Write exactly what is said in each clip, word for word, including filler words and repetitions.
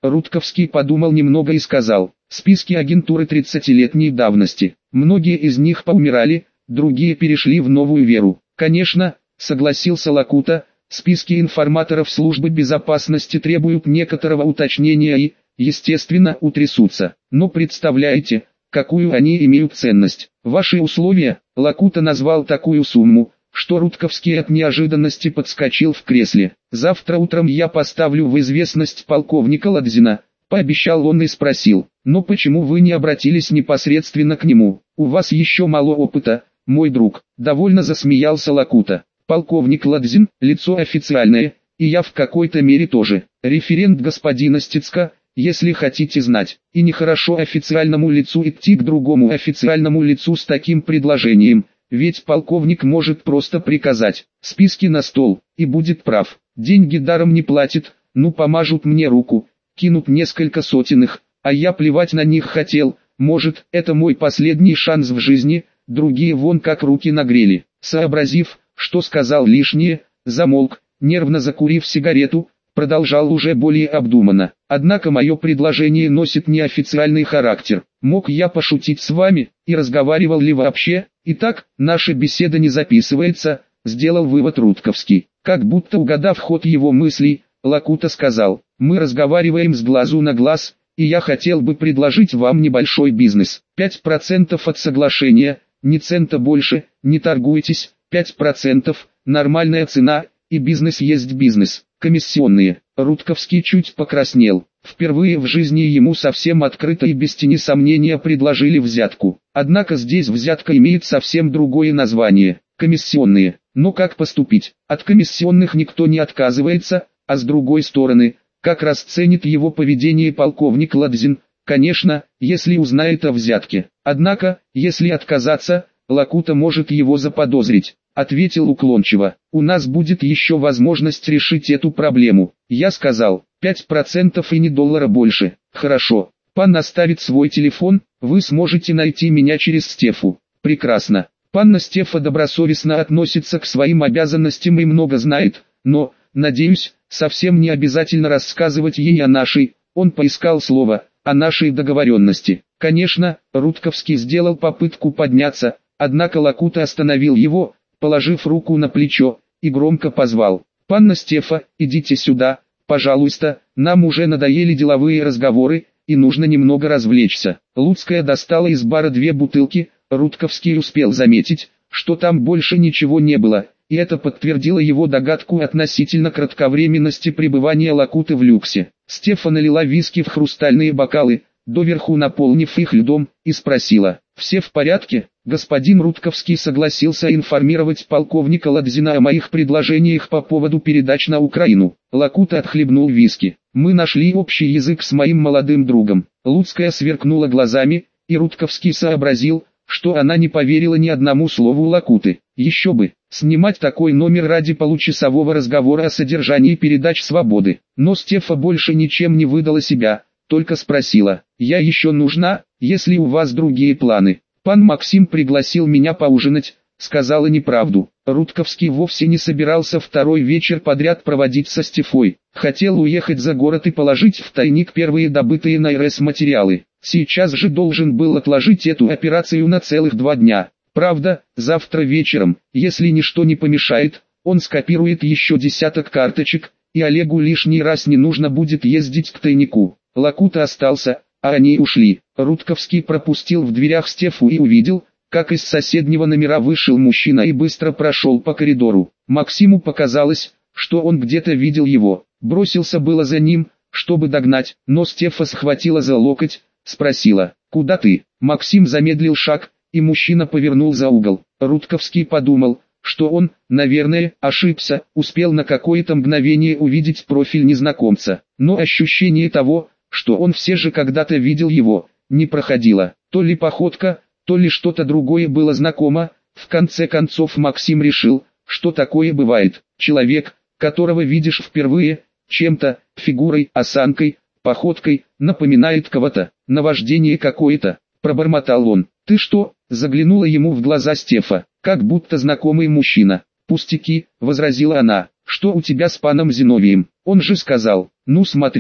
Рудковский подумал немного и сказал: списки агентуры тридцатилетней давности. Многие из них поумирали, другие перешли в новую веру. Конечно, согласился Лакута, списки информаторов службы безопасности требуют некоторого уточнения и, естественно, утрясутся. Но представляете, какую они имеют ценность. Ваши условия? Лакута назвал такую сумму, что Рудковский от неожиданности подскочил в кресле. Завтра утром я поставлю в известность полковника Ладзина, пообещал он и спросил: но почему вы не обратились непосредственно к нему? У вас еще мало опыта, мой друг. Довольно засмеялся Лакута. Полковник Ладзин – лицо официальное, и я в какой-то мере тоже. Референт господина Стецка, если хотите знать. И нехорошо официальному лицу идти к другому официальному лицу с таким предложением, ведь полковник может просто приказать: списки на стол, и будет прав. Деньги даром не платит, ну помажут мне руку, кинут несколько сотен их, а я плевать на них хотел. Может, это мой последний шанс в жизни, другие вон как руки нагрели. Сообразив, что сказал лишнее, замолк, нервно закурив сигарету, продолжал уже более обдуманно. Однако мое предложение носит неофициальный характер. Мог я пошутить с вами, и разговаривал ли вообще? Итак, наша беседа не записывается, сделал вывод Рудковский. Как будто угадав ход его мыслей, Лакута сказал: мы разговариваем с глазу на глаз, и я хотел бы предложить вам небольшой бизнес. пять процентов от соглашения, ни цента больше, не торгуйтесь, пять процентов, нормальная цена, и бизнес есть бизнес. Комиссионные. Рудковский чуть покраснел. Впервые в жизни ему совсем открыто и без тени сомнения предложили взятку. Однако здесь взятка имеет совсем другое название – комиссионные. Но как поступить? От комиссионных никто не отказывается, а с другой стороны, как расценит его поведение полковник Ладзин? Конечно, если узнает о взятке. Однако, если отказаться, Лакута может его заподозрить. Ответил уклончиво: у нас будет еще возможность решить эту проблему. Я сказал: пять процентов и ни доллара больше. Хорошо. Пан оставит свой телефон, вы сможете найти меня через Стефу. Прекрасно. Панна Стефа добросовестно относится к своим обязанностям и много знает, но, надеюсь, совсем не обязательно рассказывать ей о нашей, он поискал слово, о нашей договоренности. Конечно, Рудковский сделал попытку подняться, однако Лакута остановил его, положив руку на плечо, и громко позвал: «Панна Стефа, идите сюда, пожалуйста, нам уже надоели деловые разговоры, и нужно немного развлечься». Луцкая достала из бара две бутылки, Рудковский успел заметить, что там больше ничего не было, и это подтвердило его догадку относительно кратковременности пребывания Лакуты в люксе. Стефа налила виски в хрустальные бокалы, доверху наполнив их льдом, и спросила: «Все в порядке?» Господин Рудковский согласился информировать полковника Ладзина о моих предложениях по поводу передач на Украину. Лакута отхлебнул виски. «Мы нашли общий язык с моим молодым другом». Луцкая сверкнула глазами, и Рудковский сообразил, что она не поверила ни одному слову Лакуты. Еще бы, снимать такой номер ради получасового разговора о содержании передач «Свободы». Но Стефа больше ничем не выдала себя, только спросила: «Я еще нужна, если у вас другие планы?» «Пан Максим пригласил меня поужинать», — сказала неправду. Рудковский вовсе не собирался второй вечер подряд проводить со Стефой. Хотел уехать за город и положить в тайник первые добытые на эр эс материалы. Сейчас же должен был отложить эту операцию на целых два дня. Правда, завтра вечером, если ничто не помешает, он скопирует еще десяток карточек, и Олегу лишний раз не нужно будет ездить к тайнику. Лакута остался, а они ушли. Рудковский пропустил в дверях Стефу и увидел, как из соседнего номера вышел мужчина и быстро прошел по коридору. Максиму показалось, что он где-то видел его. Бросился было за ним, чтобы догнать, но Стефа схватила за локоть, спросила: «Куда ты?» Максим замедлил шаг, и мужчина повернул за угол. Рудковский подумал, что он, наверное, ошибся, успел на какое-то мгновение увидеть профиль незнакомца. Но ощущение того, что он все же когда-то видел его, не проходило. То ли походка, то ли что-то другое было знакомо. В конце концов Максим решил, что такое бывает. Человек, которого видишь впервые, чем-то, фигурой, осанкой, походкой, напоминает кого-то. Наваждение какое-то, пробормотал он. «Ты что?» — заглянула ему в глаза Стефа, как будто знакомый мужчина. «Пустяки», — возразила она. «Что у тебя с паном Зиновием? Он же сказал». «Ну смотри».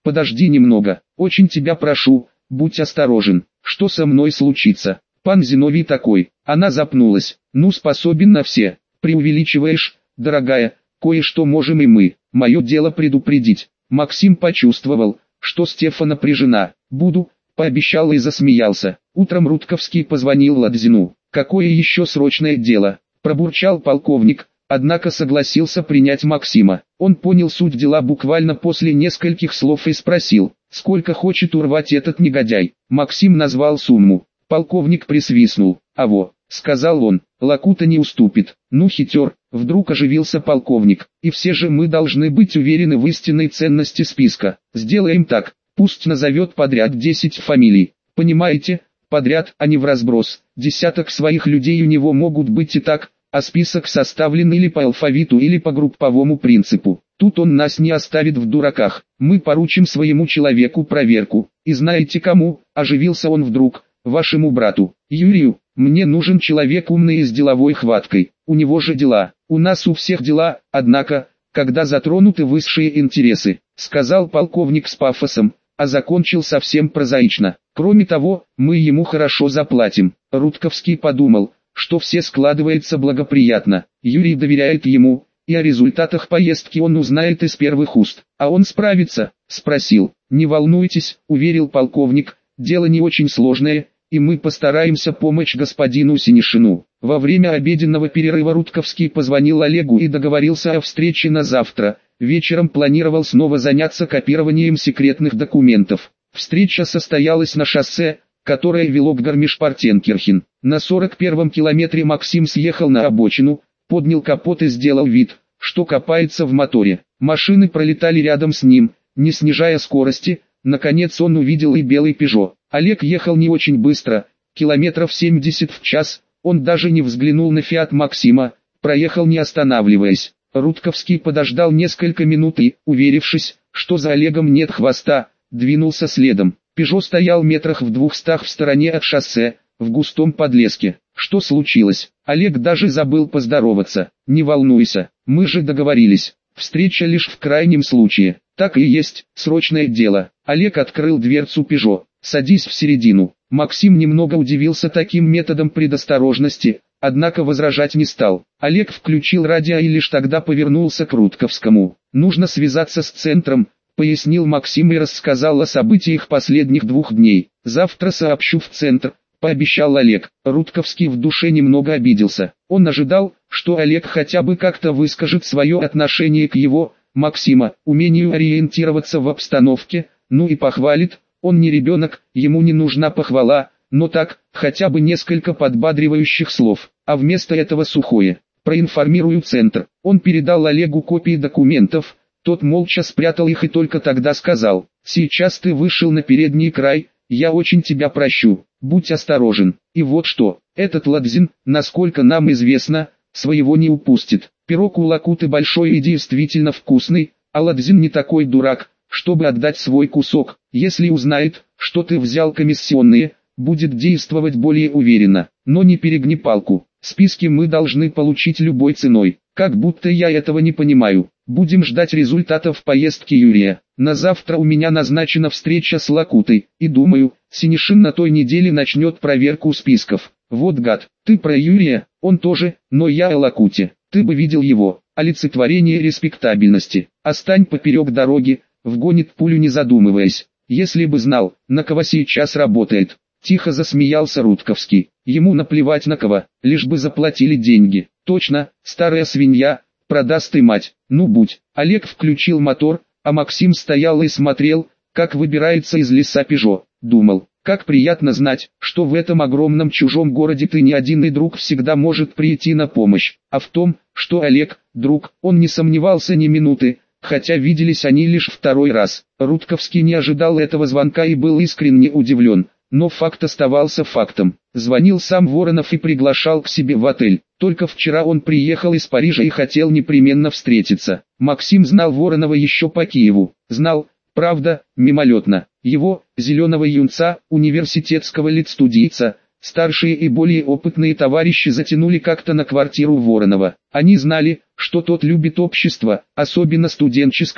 подожди немного, очень тебя прошу, будь осторожен, что со мной случится? Пан Зиновий такой, она запнулась, ну способен на все, преувеличиваешь, дорогая, кое-что можем и мы, мое дело предупредить. Максим почувствовал, что Стефа напряжена, буду, пообещал и засмеялся. Утром Рудковский позвонил Ладзину. Какое еще срочное дело? Пробурчал полковник, однако согласился принять Максима. Он понял суть дела буквально после нескольких слов и спросил, сколько хочет урвать этот негодяй. Максим назвал сумму. Полковник присвистнул. «Аво», — сказал он, — «Лакута не уступит». «Ну хитер», — вдруг оживился полковник. «И все же мы должны быть уверены в истинной ценности списка. Сделаем так, пусть назовет подряд десять фамилий. Понимаете, подряд, а не вразброс. Десяток своих людей у него могут быть и так, а список составлен или по алфавиту, или по групповому принципу. Тут он нас не оставит в дураках. Мы поручим своему человеку проверку. И знаете кому?» — оживился он вдруг. «Вашему брату, Юрию. Мне нужен человек умный и с деловой хваткой. У него же дела. У нас у всех дела, однако, когда затронуты высшие интересы», — сказал полковник с пафосом, а закончил совсем прозаично. «Кроме того, мы ему хорошо заплатим». Рудковский подумал, что все складывается благоприятно. Юрий доверяет ему, и о результатах поездки он узнает из первых уст. «А он справится?» — спросил. «Не волнуйтесь», — уверил полковник, — «дело не очень сложное, и мы постараемся помочь господину Синишину». Во время обеденного перерыва Рудковский позвонил Олегу и договорился о встрече на завтра. Вечером планировал снова заняться копированием секретных документов. Встреча состоялась на шоссе, которое вело к Гармиш-Партенкирхен. На сорок первом километре Максим съехал на обочину, поднял капот и сделал вид, что копается в моторе. Машины пролетали рядом с ним, не снижая скорости. Наконец он увидел и белый Пежо. Олег ехал не очень быстро, километров семьдесят в час, он даже не взглянул на Фиат Максима, проехал не останавливаясь. Рудковский подождал несколько минут и, уверившись, что за Олегом нет хвоста, двинулся следом. Пежо стоял метрах в двухстах в стороне от шоссе, в густом подлеске. «Что случилось?» Олег даже забыл поздороваться. «Не волнуйся, мы же договорились. Встреча лишь в крайнем случае». «Так и есть, срочное дело». Олег открыл дверцу Пежо. «Садись в середину». Максим немного удивился таким методом предосторожности, однако возражать не стал. Олег включил радио и лишь тогда повернулся к Рудковскому. «Нужно связаться с центром», — пояснил Максим и рассказал о событиях последних двух дней. «Завтра сообщу в центр», — пообещал Олег. Рудковский в душе немного обиделся. Он ожидал, что Олег хотя бы как-то выскажет свое отношение к его, Максима, умению ориентироваться в обстановке, ну и похвалит. Он не ребенок, ему не нужна похвала, но так, хотя бы несколько подбадривающих слов, а вместо этого сухое. «Проинформирую центр». Он передал Олегу копии документов, тот молча спрятал их и только тогда сказал: «Сейчас ты вышел на передний край, я очень тебя прощу, будь осторожен. И вот что, этот Ладзин, насколько нам известно, своего не упустит. Пирог у Лакуты большой и действительно вкусный, а Ладзин не такой дурак, чтобы отдать свой кусок. Если узнает, что ты взял комиссионные, будет действовать более уверенно. Но не перегни палку. Списки мы должны получить любой ценой. Как будто я этого не понимаю. Будем ждать результатов поездки Юрия. На завтра у меня назначена встреча с Лакутой, и думаю, Синишин на той неделе начнет проверку списков. Вот гад, ты про Юрия, он тоже, но я о Лакуте. Ты бы видел его, олицетворение респектабельности. Остань поперек дороги, вгонит пулю не задумываясь. Если бы знал, на кого сейчас работает». Тихо засмеялся Рудковский. Ему наплевать на кого, лишь бы заплатили деньги. «Точно, старая свинья, продаст и мать. Ну будь». Олег включил мотор, а Максим стоял и смотрел, как выбирается из леса Пежо. Думал, как приятно знать, что в этом огромном чужом городе ты не один и друг всегда может прийти на помощь. А в том, что Олег, друг, он не сомневался ни минуты, хотя виделись они лишь второй раз. Рудковский не ожидал этого звонка и был искренне удивлен. Но факт оставался фактом. Звонил сам Воронов и приглашал к себе в отель. Только вчера он приехал из Парижа и хотел непременно встретиться. Максим знал Воронова еще по Киеву. Знал, правда, мимолетно. Его, зеленого юнца, университетского лицстудийца, старшие и более опытные товарищи затянули как-то на квартиру Воронова. Они знали, что тот любит общество, особенно студенческое,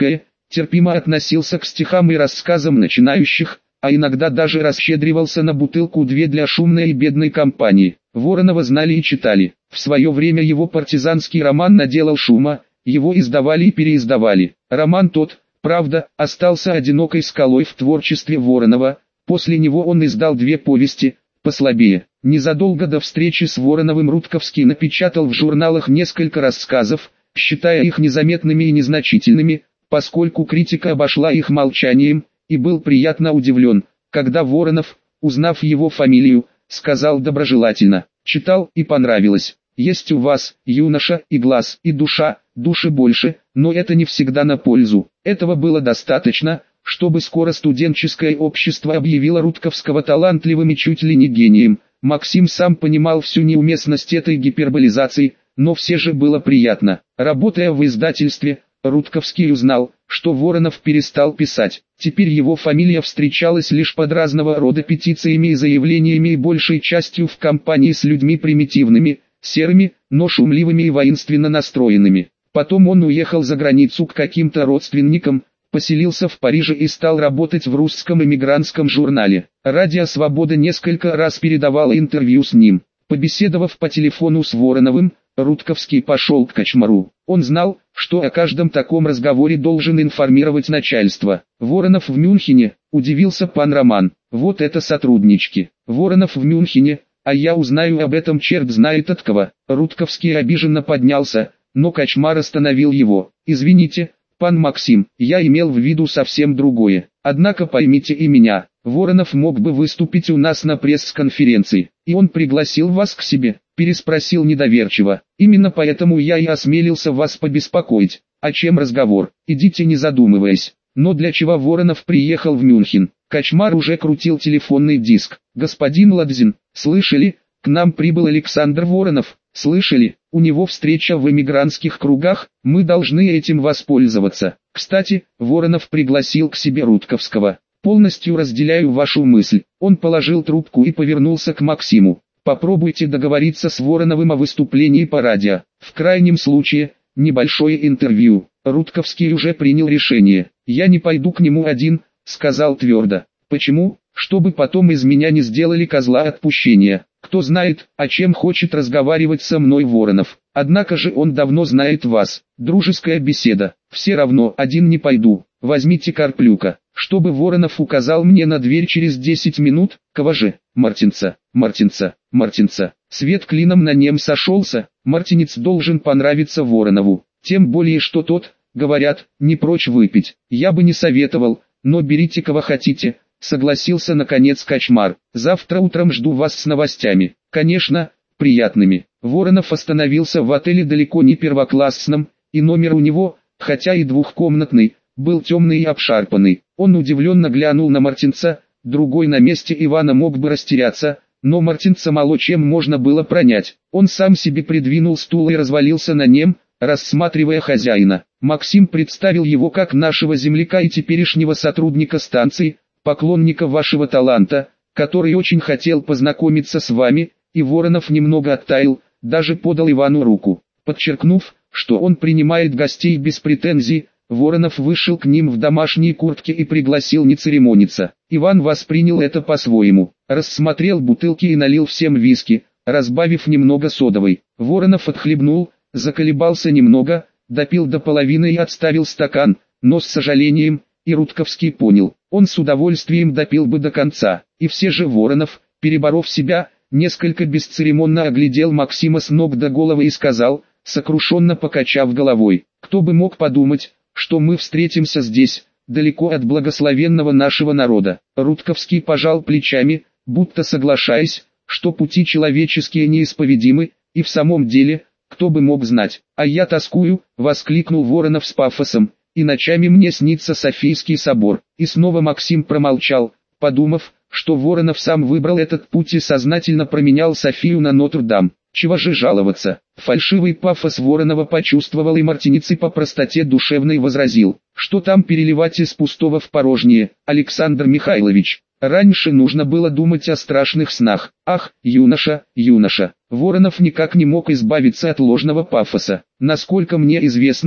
терпимо относился к стихам и рассказам начинающих, а иногда даже расщедривался на бутылку-две для шумной и бедной компании. Воронова знали и читали. В свое время его партизанский роман наделал шума, его издавали и переиздавали. Роман тот, правда, остался одинокой скалой в творчестве Воронова. После него он издал две повести, послабее. Незадолго до встречи с Вороновым Рудковский напечатал в журналах несколько рассказов, считая их незаметными и незначительными, поскольку критика обошла их молчанием, и был приятно удивлен, когда Воронов, узнав его фамилию, сказал доброжелательно: «Читал и понравилось. Есть у вас, юноша, и глаз, и душа, души больше, но это не всегда на пользу». Этого было достаточно, чтобы скоро студенческое общество объявило Рудковского талантливым и чуть ли не гением. Максим сам понимал всю неуместность этой гиперболизации, но все же было приятно. Работая в издательстве, Рудковский узнал, что Воронов перестал писать. Теперь его фамилия встречалась лишь под разного рода петициями и заявлениями и большей частью в компании с людьми примитивными, серыми, но шумливыми и воинственно настроенными. Потом он уехал за границу к каким-то родственникам, поселился в Париже и стал работать в русском эмигрантском журнале. Радио «Свобода» несколько раз передавало интервью с ним. Побеседовав по телефону с Вороновым, Рудковский пошел к Кочмару. Он знал, что о каждом таком разговоре должен информировать начальство. «Воронов в Мюнхене», удивился пан Роман. «Вот это сотруднички. Воронов в Мюнхене, а я узнаю об этом черт знает от кого». Рудковский обиженно поднялся, но Кочмар остановил его. «Извините, пан Максим, я имел в виду совсем другое. Однако поймите и меня, Воронов мог бы выступить у нас на пресс-конференции, и он пригласил вас к себе», переспросил недоверчиво. «Именно поэтому я и осмелился вас побеспокоить. О чем разговор? Идите не задумываясь». Но для чего Воронов приехал в Мюнхен? Кочмар уже крутил телефонный диск. «Господин Ладзин, слышали? К нам прибыл Александр Воронов. Слышали? У него встреча в эмигрантских кругах, мы должны этим воспользоваться. Кстати, Воронов пригласил к себе Рудковского. Полностью разделяю вашу мысль». Он положил трубку и повернулся к Максиму. «Попробуйте договориться с Вороновым о выступлении по радио. В крайнем случае, небольшое интервью». Рудковский уже принял решение. «Я не пойду к нему один», — сказал твердо. «Почему? Чтобы потом из меня не сделали козла отпущения. Кто знает, о чем хочет разговаривать со мной Воронов. Однако же он давно знает вас. Дружеская беседа. Все равно один не пойду. Возьмите Карплюка, чтобы Воронов указал мне на дверь через десять минут. Кого же? Мартинца, Мартинца, Мартинца». Свет клином на нем сошелся. Мартинец должен понравиться Воронову. Тем более что тот, говорят, не прочь выпить. Я бы не советовал, но берите кого хотите, согласился наконец Кочмар. «Завтра утром жду вас с новостями. Конечно, приятными». Воронов остановился в отеле далеко не первоклассном, и номер у него, хотя и двухкомнатный, был темный и обшарпанный. Он удивленно глянул на Мартинца, другой на месте Ивана мог бы растеряться, но Мартинца мало чем можно было пронять. Он сам себе придвинул стул и развалился на нем, рассматривая хозяина. Максим представил его как нашего земляка и теперешнего сотрудника станции, поклонника вашего таланта, который очень хотел познакомиться с вами, и Воронов немного оттаял, даже подал Ивану руку. Подчеркнув, что он принимает гостей без претензий, Воронов вышел к ним в домашней куртке и пригласил не церемониться. Иван воспринял это по-своему, рассмотрел бутылки и налил всем виски, разбавив немного содовой. Воронов отхлебнул, заколебался немного, допил до половины и отставил стакан, но с сожалением, и Рудковский понял, он с удовольствием допил бы до конца. И все же Воронов, переборов себя, несколько бесцеремонно оглядел Максима с ног до головы и сказал, сокрушенно покачав головой: «Кто бы мог подумать, что мы встретимся здесь, далеко от благословенного нашего народа». Рудковский пожал плечами, будто соглашаясь, что пути человеческие неисповедимы, и в самом деле, кто бы мог знать. «А я тоскую», — воскликнул Воронов с пафосом, «и ночами мне снится Софийский собор». И снова Максим промолчал, подумав, что Воронов сам выбрал этот путь и сознательно променял Софию на Нотр-Дам. Чего же жаловаться? Фальшивый пафос Воронова почувствовал и Мартинец и по простоте душевной возразил: «Что там переливать из пустого в порожнее, Александр Михайлович? Раньше нужно было думать о страшных снах». «Ах, юноша, юноша!» Воронов никак не мог избавиться от ложного пафоса. «Насколько мне известно,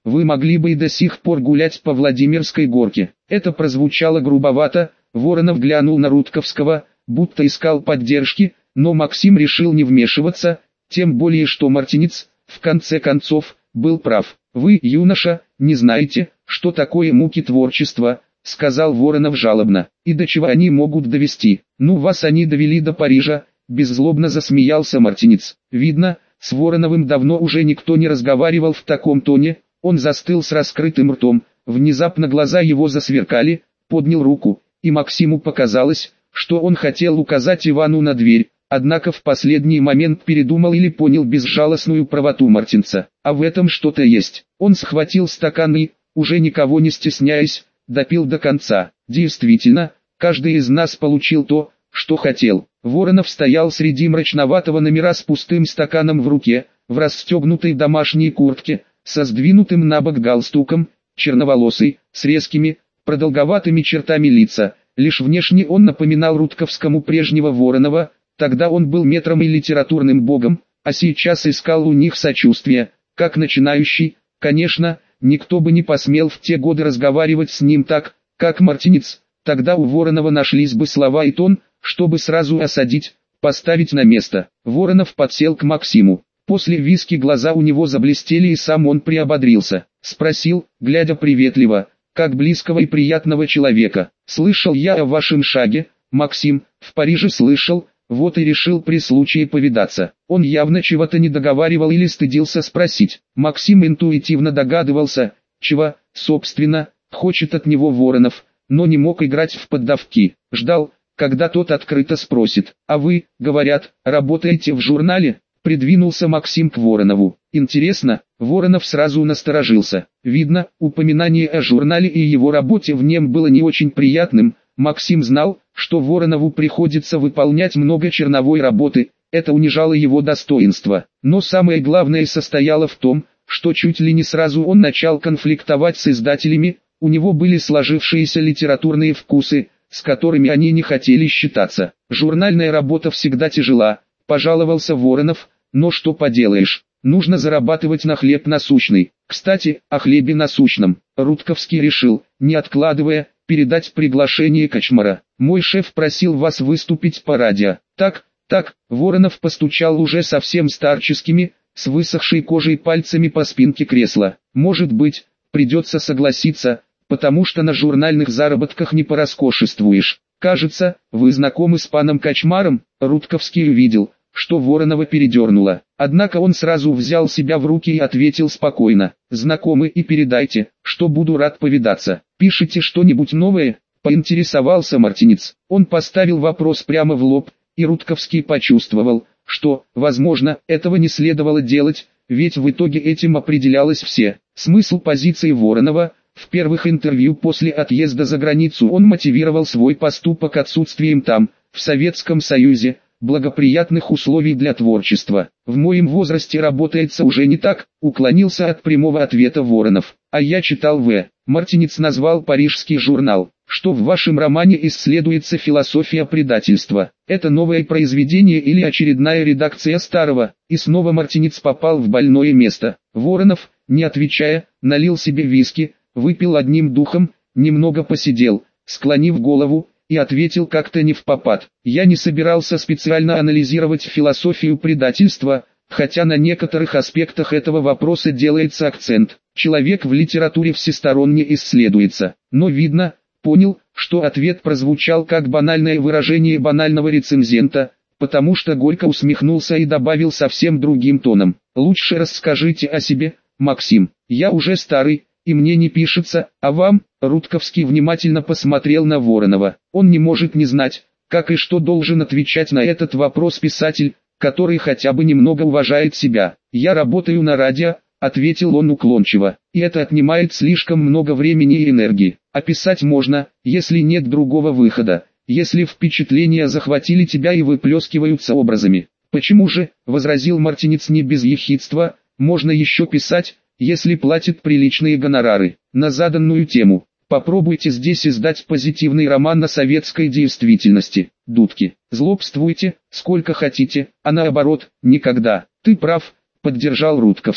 вы могли бы и до сих пор гулять по Владимирской горке. Это прозвучало грубовато, Воронов глянул на Рудковского, будто искал поддержки, но Максим решил не вмешиваться, тем более что Мартинец, в конце концов, был прав. «Вы, юноша, не знаете, что такое муки творчества», — сказал Воронов жалобно. «И до чего они могут довести? Ну вас они довели до Парижа», — беззлобно засмеялся Мартинец. Видно, с Вороновым давно уже никто не разговаривал в таком тоне, он застыл с раскрытым ртом, внезапно глаза его засверкали, поднял руку, и Максиму показалось, что он хотел указать Ивану на дверь, однако в последний момент передумал или понял безжалостную правоту Мартинца. А в этом что-то есть. Он схватил стакан и, уже никого не стесняясь, допил до конца. Действительно, каждый из нас получил то, что хотел. Воронов стоял среди мрачноватого номера с пустым стаканом в руке, в расстегнутой домашней куртке, со сдвинутым на бок галстуком, черноволосый, с резкими, продолговатыми чертами лица. Лишь внешне он напоминал Рудковскому прежнего Воронова, тогда он был метром и литературным богом, а сейчас искал у них сочувствия, как начинающий. Конечно, никто бы не посмел в те годы разговаривать с ним так, как Мартинец. Тогда у Воронова нашлись бы слова и тон, чтобы сразу осадить, поставить на место. Воронов подсел к Максиму. После виски глаза у него заблестели и сам он приободрился. Спросил, глядя приветливо, как близкого и приятного человека: «Слышал я о вашем шаге, Максим, в Париже слышал, вот и решил при случае повидаться». Он явно чего-то не договаривал или стыдился спросить. Максим интуитивно догадывался, чего, собственно, хочет от него Воронов, но не мог играть в поддавки. Ждал, когда тот открыто спросит: «А вы, говорят, работаете в журнале?» Придвинулся Максим к Воронову. «Интересно?» Воронов сразу насторожился. Видно, упоминание о журнале и его работе в нем было не очень приятным. Максим знал, что Воронову приходится выполнять много черновой работы, это унижало его достоинство. Но самое главное состояло в том, что чуть ли не сразу он начал конфликтовать с издателями, у него были сложившиеся литературные вкусы, с которыми они не хотели считаться. «Журнальная работа всегда тяжела», — пожаловался Воронов, — «но что поделаешь, нужно зарабатывать на хлеб насущный». Кстати, о хлебе насущном, Рудковский решил, не откладывая, передать приглашение Кочмара. «Мой шеф просил вас выступить по радио». «Так, так», Воронов постучал уже совсем старческими, с высохшей кожей пальцами по спинке кресла. «Может быть, придется согласиться, потому что на журнальных заработках не пороскошествуешь. Кажется, вы знакомы с паном Кочмаром». Рудковский увидел, что Воронова передернуло. Однако он сразу взял себя в руки и ответил спокойно: «Знакомы, и передайте, что буду рад повидаться». «Пишите что-нибудь новое?» — поинтересовался Мартинец. Он поставил вопрос прямо в лоб, и Рудковский почувствовал, что, возможно, этого не следовало делать, ведь в итоге этим определялось все. Смысл позиции Воронова. В первых интервью после отъезда за границу он мотивировал свой поступок отсутствием там, в Советском Союзе, благоприятных условий для творчества. «В моем возрасте работается уже не так», — уклонился от прямого ответа Воронов. «А я читал В. Мартинец назвал парижский журнал. Что в вашем романе исследуется философия предательства. Это новое произведение или очередная редакция старого?» И снова Мартинец попал в больное место. Воронов, не отвечая, налил себе виски, выпил одним духом, немного посидел, склонив голову, и ответил как-то не впопад: «Я не собирался специально анализировать философию предательства, хотя на некоторых аспектах этого вопроса делается акцент. Человек в литературе всесторонне исследуется». Но видно, понял, что ответ прозвучал как банальное выражение банального рецензента, потому что горько усмехнулся и добавил совсем другим тоном: «Лучше расскажите о себе, Максим. Я уже старый, и мне не пишется, а вам?» Рудковский внимательно посмотрел на Воронова. Он не может не знать, как и что должен отвечать на этот вопрос писатель, который хотя бы немного уважает себя. «Я работаю на радио», — ответил он уклончиво, — «и это отнимает слишком много времени и энергии. А писать можно, если нет другого выхода, если впечатления захватили тебя и выплескиваются образами». «Почему же?» — возразил Мартинец не без ехидства, — «можно еще писать, если платят приличные гонорары, на заданную тему. Попробуйте здесь издать позитивный роман о советской действительности. Дудки, злобствуйте, сколько хотите, а наоборот, никогда». «Ты прав», — поддержал Рудковский.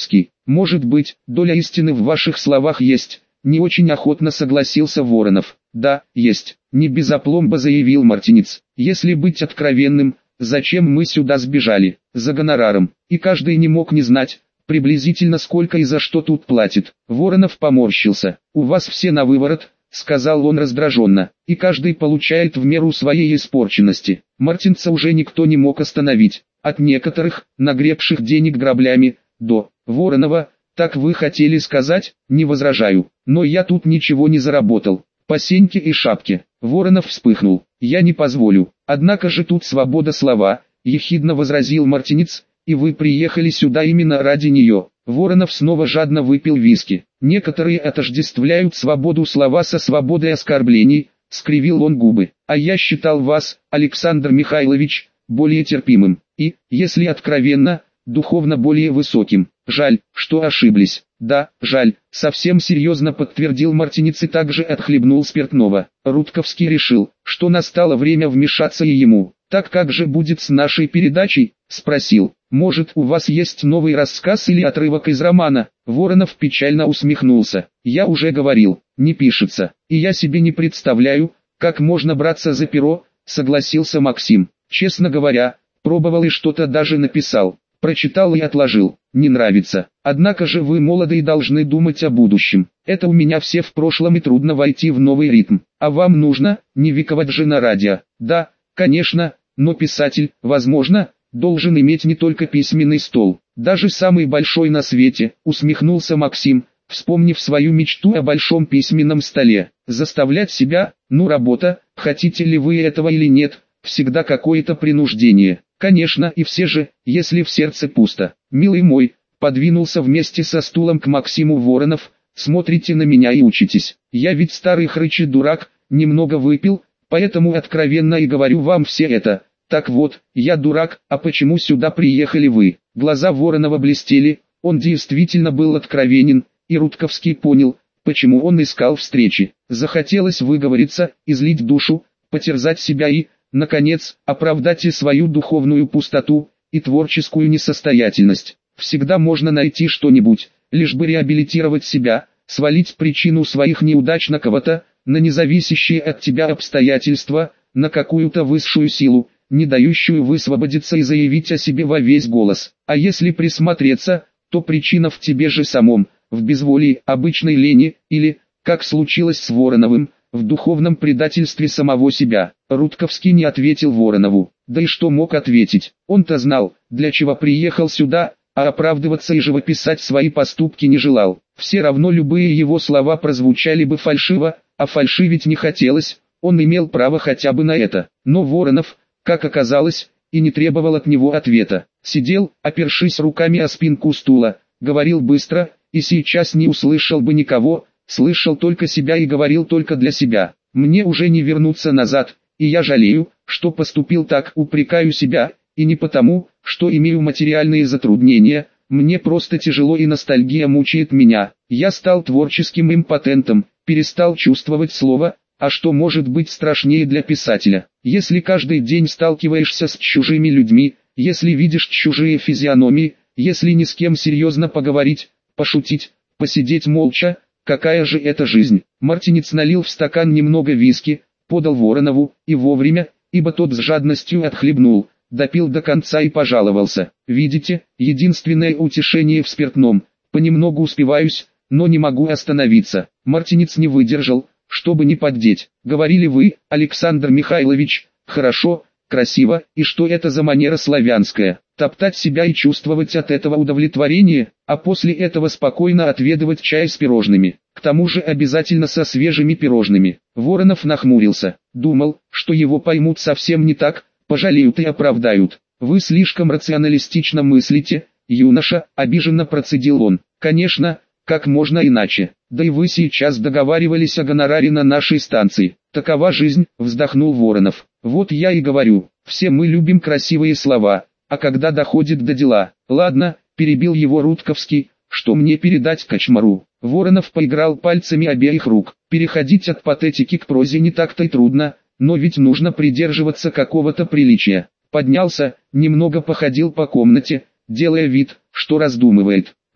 Может быть, доля истины в ваших словах есть, не очень охотно согласился Воронов. Да, есть, не без опломба заявил Мартинец. Если быть откровенным, зачем мы сюда сбежали? За гонораром. И каждый не мог не знать, приблизительно сколько и за что тут платит. Воронов поморщился. У вас все на выворот, сказал он раздраженно, и каждый получает в меру своей испорченности. Мартинца уже никто не мог остановить. От некоторых, нагребших денег граблями, до Воронова, так вы хотели сказать, не возражаю, но я тут ничего не заработал. По сеньке и шапке. Воронов вспыхнул. Я не позволю. Однако же тут свобода слова, ехидно возразил Мартинец, и вы приехали сюда именно ради нее. Воронов снова жадно выпил виски. Некоторые отождествляют свободу слова со свободой оскорблений, скривил он губы. А я считал вас, Александр Михайлович, более терпимым, и, если откровенно, духовно более высоким. Жаль, что ошиблись. Да, жаль, совсем серьезно подтвердил Мартинец и также отхлебнул спиртного. Рудковский решил, что настало время вмешаться и ему. Так как же будет с нашей передачей? Спросил. Может, у вас есть новый рассказ или отрывок из романа? Воронов печально усмехнулся. Я уже говорил, не пишется, и я себе не представляю, как можно браться за перо, согласился Максим. Честно говоря, пробовал и что-то даже написал. Прочитал и отложил. Не нравится. Однако же вы молоды и должны думать о будущем. Это у меня все в прошлом и трудно войти в новый ритм. А вам нужно, не вековать же на радио. Да, конечно, но писатель, возможно, должен иметь не только письменный стол. Даже самый большой на свете, усмехнулся Максим, вспомнив свою мечту о большом письменном столе. Заставлять себя, ну работа, хотите ли вы этого или нет, всегда какое-то принуждение. Конечно, и все же, если в сердце пусто. Милый мой, подвинулся вместе со стулом к Максиму Воронов, смотрите на меня и учитесь. Я ведь старый хрыч и дурак, немного выпил, поэтому откровенно и говорю вам все это. Так вот, я дурак, а почему сюда приехали вы? Глаза Воронова блестели, он действительно был откровенен, и Рудковский понял, почему он искал встречи. Захотелось выговориться, излить душу, потерзать себя и, наконец, оправдать и свою духовную пустоту, и творческую несостоятельность. Всегда можно найти что-нибудь, лишь бы реабилитировать себя, свалить причину своих неудач на кого-то, на независящие от тебя обстоятельства, на какую-то высшую силу, не дающую высвободиться и заявить о себе во весь голос. А если присмотреться, то причина в тебе же самом, в безволии, обычной лени, или, как случилось с Вороновым, в духовном предательстве самого себя. Рудковский не ответил Воронову. Да и что мог ответить? Он-то знал, для чего приехал сюда, а оправдываться и живописать свои поступки не желал. Все равно любые его слова прозвучали бы фальшиво, а фальшивить не хотелось, он имел право хотя бы на это. Но Воронов, как оказалось, и не требовал от него ответа. Сидел, опершись руками о спинку стула, говорил быстро, и сейчас не услышал бы никого, слышал только себя и говорил только для себя. Мне уже не вернуться назад, и я жалею, что поступил так, упрекаю себя, и не потому, что имею материальные затруднения, мне просто тяжело и ностальгия мучает меня. Я стал творческим импотентом, перестал чувствовать слово, а что может быть страшнее для писателя? Если каждый день сталкиваешься с чужими людьми, если видишь чужие физиономии, если ни с кем серьезно поговорить, пошутить, посидеть молча, какая же это жизнь? Мартинец налил в стакан немного виски, подал Воронову, и вовремя, ибо тот с жадностью отхлебнул, допил до конца и пожаловался. Видите, единственное утешение в спиртном, понемногу успеваюсь, но не могу остановиться. Мартинец не выдержал, чтобы не поддеть. Говорили вы, Александр Михайлович, хорошо, красиво, и что это за манера славянская? Топтать себя и чувствовать от этого удовлетворение, а после этого спокойно отведывать чай с пирожными. К тому же обязательно со свежими пирожными. Воронов нахмурился, думал, что его поймут совсем не так, пожалеют и оправдают. Вы слишком рационалистично мыслите, юноша, обиженно процедил он. Конечно, как можно иначе. Да и вы сейчас договаривались о гонораре на нашей станции. Такова жизнь, вздохнул Воронов. Вот я и говорю, все мы любим красивые слова, а когда доходит до дела. Ладно, перебил его Рудковский, что мне передать Кочмару? Воронов поиграл пальцами обеих рук. Переходить от патетики к прозе не так-то и трудно, но ведь нужно придерживаться какого-то приличия. Поднялся, немного походил по комнате, делая вид, что раздумывает.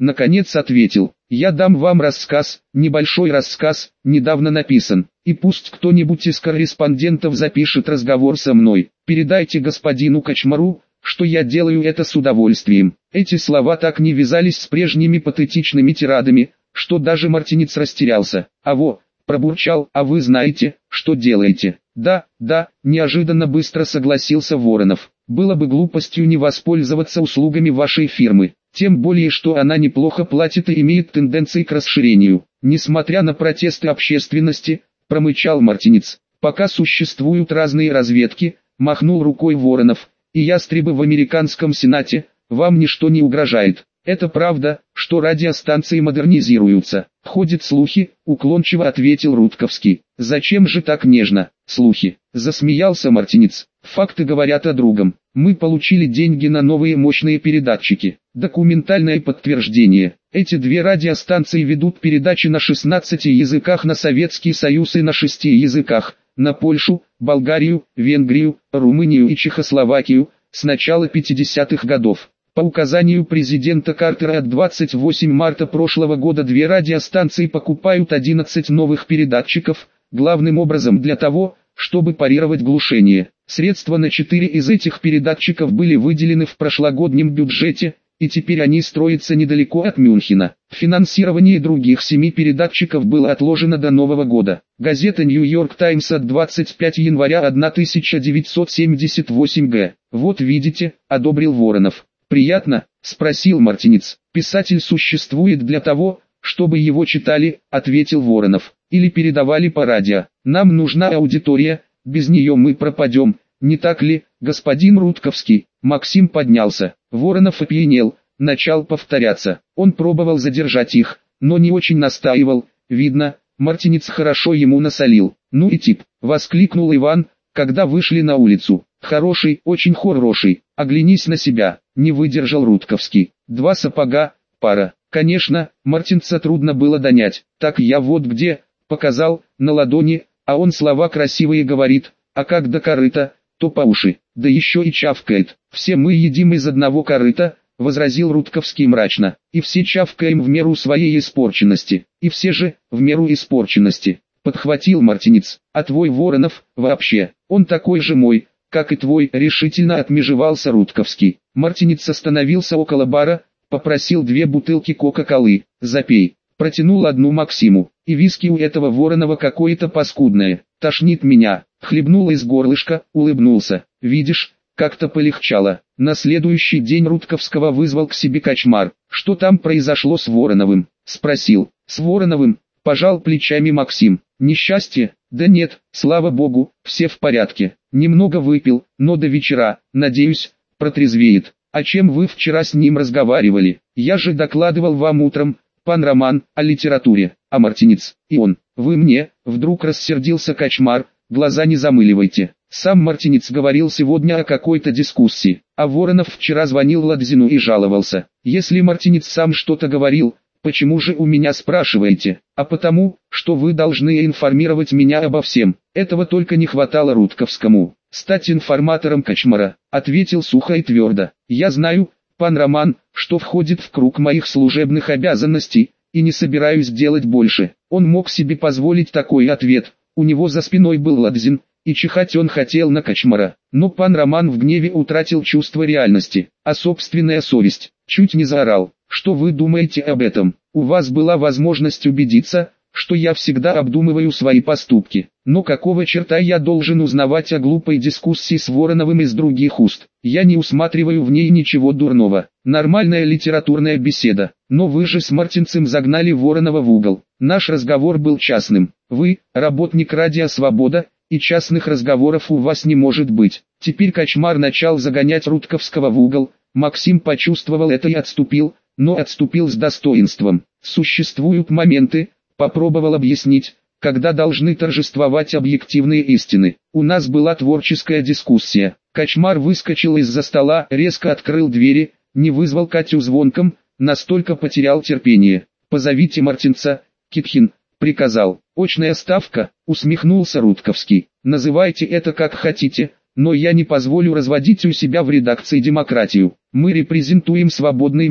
наконец ответил. Я дам вам рассказ, небольшой рассказ, недавно написан, и пусть кто-нибудь из корреспондентов запишет разговор со мной. Передайте господину Кочмару, что я делаю это с удовольствием. Эти слова так не вязались с прежними патетичными тирадами, что даже Мартинец растерялся. А во, пробурчал, а вы знаете, что делаете? Да, да, неожиданно быстро согласился Воронов. Было бы глупостью не воспользоваться услугами вашей фирмы, тем более что она неплохо платит и имеет тенденции к расширению. Несмотря на протесты общественности, промычал Мартинец, пока существуют разные разведки, махнул рукой Воронов, и ястребы в американском Сенате, вам ничто не угрожает. Это правда, что радиостанции модернизируются. Ходят слухи, уклончиво ответил Рудковский. Зачем же так нежно? Слухи. Засмеялся Мартинец. Факты говорят о другом. Мы получили деньги на новые мощные передатчики. Документальное подтверждение. Эти две радиостанции ведут передачи на шестнадцати языках на Советский Союз и на шести языках. На Польшу, Болгарию, Венгрию, Румынию и Чехословакию с начала пятидесятых годов. По указанию президента Картера от двадцать восьмого марта прошлого года две радиостанции покупают одиннадцать новых передатчиков, главным образом для того, чтобы парировать глушение. Средства на четыре из этих передатчиков были выделены в прошлогоднем бюджете, и теперь они строятся недалеко от Мюнхена. Финансирование других семи передатчиков было отложено до Нового года. Газета «Нью-Йорк Таймс» от двадцать пятого января тысяча девятьсот семьдесят восьмого года. Вот видите, одобрил Воронов. «Приятно?» – спросил Мартинец. «Писатель существует для того, чтобы его читали», – ответил Воронов, – «или передавали по радио. Нам нужна аудитория, без нее мы пропадем, не так ли, господин Рудковский?» Максим поднялся. Воронов опьянел, начал повторяться. Он пробовал задержать их, но не очень настаивал, видно, Мартинец хорошо ему насолил. «Ну и тип», – воскликнул Иван, когда вышли на улицу. «Хороший, очень хороший, оглянись на себя», — не выдержал Рудковский. «Два сапога, пара». Конечно, Мартинца трудно было донять. «Так я вот где», — показал, на ладони, а он слова красивые говорит, а как до корыта, то по уши, да еще и чавкает. «Все мы едим из одного корыта», — возразил Рудковский мрачно, — «и все чавкаем в меру своей испорченности, и все же, в меру испорченности», — подхватил Мартинец. «А твой Воронов, вообще, он такой же мой, как и твой», — решительно отмежевался Рудковский. Мартинец остановился около бара, попросил две бутылки кока-колы. «Запей», протянул одну Максиму. «И виски у этого Воронова какое-то паскудное, тошнит меня». Хлебнул из горлышка, улыбнулся. «Видишь, как-то полегчало». На следующий день Рудковского вызвал к себе Кочмар. «Что там произошло с Вороновым?» — спросил. «С Вороновым?» — пожал плечами Максим. «Несчастье? Да нет, слава богу, все в порядке. Немного выпил, но до вечера, надеюсь, протрезвеет. О чем вы вчера с ним разговаривали? Я же докладывал вам утром, пан Роман, о литературе, а Мартинец, и он. Вы мне», вдруг рассердился Кочмар, «глаза не замыливайте». Сам Мартинец говорил сегодня о какой-то дискуссии, а Воронов вчера звонил Ладзину и жаловался. Если Мартинец сам что-то говорил, почему же у меня спрашиваете? А потому, что вы должны информировать меня обо всем. Этого только не хватало Рудковскому. Стать информатором Кочмара, ответил сухо и твердо. Я знаю, пан Роман, что входит в круг моих служебных обязанностей, и не собираюсь делать больше. Он мог себе позволить такой ответ. У него за спиной был Ладзин, и чихать он хотел на Кочмара. Но пан Роман в гневе утратил чувство реальности, а собственная совесть. Чуть не заорал. Что вы думаете об этом? У вас была возможность убедиться, что я всегда обдумываю свои поступки. Но какого черта я должен узнавать о глупой дискуссии с Вороновым из других уст? Я не усматриваю в ней ничего дурного. Нормальная литературная беседа. Но вы же с Мартинцем загнали Воронова в угол. Наш разговор был частным. Вы, работник радио «Свобода», и частных разговоров у вас не может быть. Теперь Кочмар начал загонять Рудковского в угол. Максим почувствовал это и отступил, но отступил с достоинством. Существуют моменты, попробовал объяснить, когда должны торжествовать объективные истины. У нас была творческая дискуссия. Кочмар выскочил из-за стола, резко открыл двери, не вызвал Катю звонком, настолько потерял терпение. «Позовите Мартинца, Китхин», приказал. «Очная ставка», усмехнулся Рудковский. «Называйте это как хотите, но я не позволю разводить у себя в редакции демократию. Мы репрезентуем свободный мир.